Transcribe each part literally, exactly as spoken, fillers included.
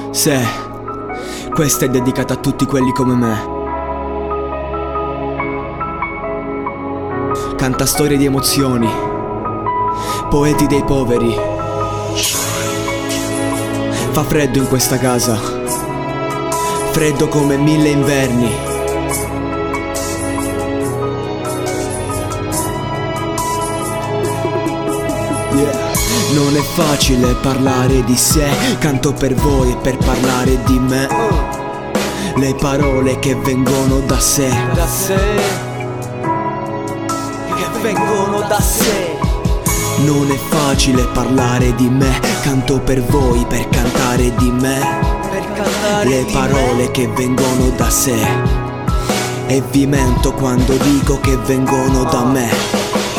Se questa è dedicata a tutti quelli come me. Canta storie di emozioni, poeti dei poveri. Fa freddo in questa casa, freddo come mille inverni. Yeah. Non è facile parlare di sé, canto per voi e per parlare di me. Le parole che vengono da sé, da sé, che vengono da sé. Non è facile parlare di me, canto per voi per cantare di me. Per cantare Le di parole me. che vengono da sé, e vi mento quando dico che vengono da me.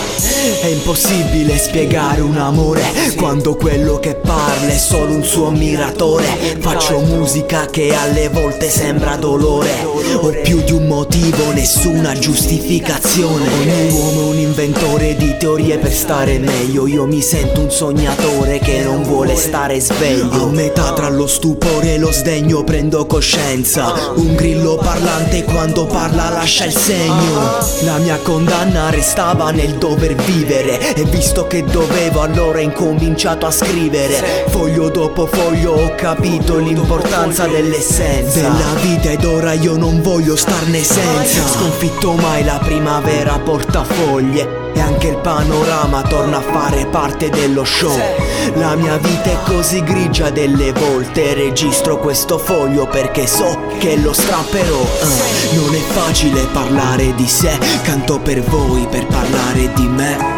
È impossibile spiegare un amore quando quello che parla è solo un suo ammiratore. Faccio musica che alle volte sembra dolore. Ho più di un motivo, nessuna giustificazione. Ogni uomo è un inventore di teorie per stare meglio. Io mi sento un sognatore che non vuole stare sveglio. A metà tra lo stupore e lo sdegno prendo coscienza. Un grillo parlante quando parla lascia il segno. La mia condanna restava nel dover vivere, e visto che dovevo allora ho incominciato a scrivere. Foglio dopo foglio ho capito l'importanza dell'essenza della vita, ed ora io non voglio starne senza. Sconfitto mai la primavera portafoglie, e anche il panorama torna a fare parte dello show. La mia vita è così grigia delle volte, registro questo foglio perché so che lo strapperò. uh. Non è facile parlare di sé, canto per voi per parlare di me.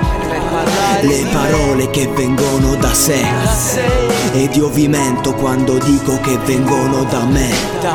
Le parole che vengono da sé, ed io vi mento quando dico che vengono da me.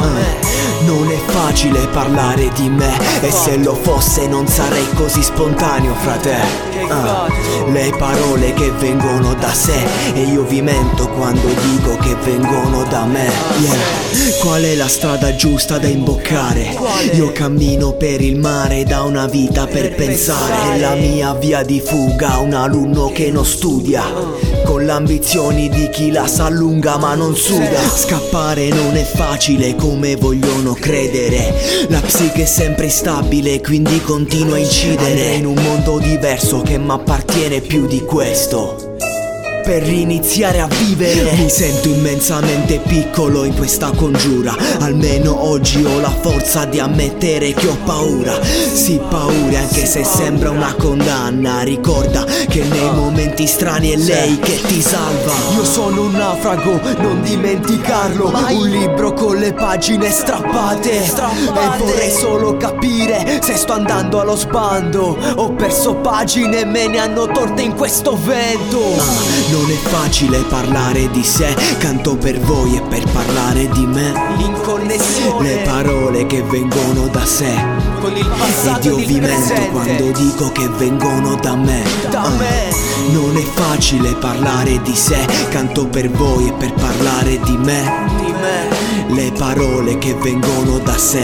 uh. Non è facile parlare di me, e se lo fosse non sarei così spontaneo, frate. uh. Le parole che vengono da sé, e io vi mento quando dico che vengono da me. Yeah. Qual è la strada giusta da imboccare? Io cammino per il mare da una vita per pensare. È la mia via di fuga, un alunno che non studia, con le ambizioni di chi la sa lunga ma non suda. Scappare non è facile come vogliono credere. La psiche è sempre instabile, quindi continua a incidere in un mondo diverso che mi appartiene più di questo. Per riniziare a vivere mi sento immensamente piccolo in questa congiura. Almeno oggi ho la forza di ammettere che ho paura. Sì, paura, anche se sembra una condanna. Ricorda che nei momenti strani è lei che ti salva. Io sono un naufrago, non dimenticarlo. Un libro con le pagine strappate, e vorrei solo capire se sto andando allo sbando. Ho perso pagine e me ne hanno torte in questo vento. ah, Non è facile parlare di sé, canto per voi e per parlare di me. L'inconnessione, le parole che vengono da sé, con il passato ed io ed il vi mento presente. quando dico che vengono da me. Da Ah, me. Non è facile parlare di sé, canto per voi e per parlare di me. Di me. Le parole che vengono da sé,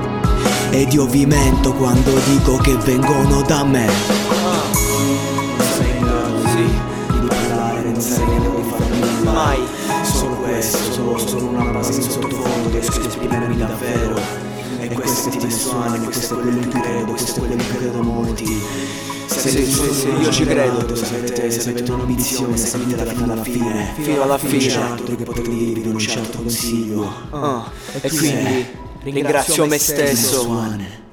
ed io vi mento quando dico che vengono da me. Mai. Solo questo, solo, solo una base in sottofondo riesco a esprimermi davvero. E questo ti suona, questo è quello in cui credo, questo è quello in cui credo molti. Se, se, se, se io ci credo, se avete, se avete un'ambizione, seguitela fino alla fine. Fino alla fine. Non c'è altro che poter dirvi, non c'è altro consiglio. Ah, e quindi ringrazio me stesso. Suone.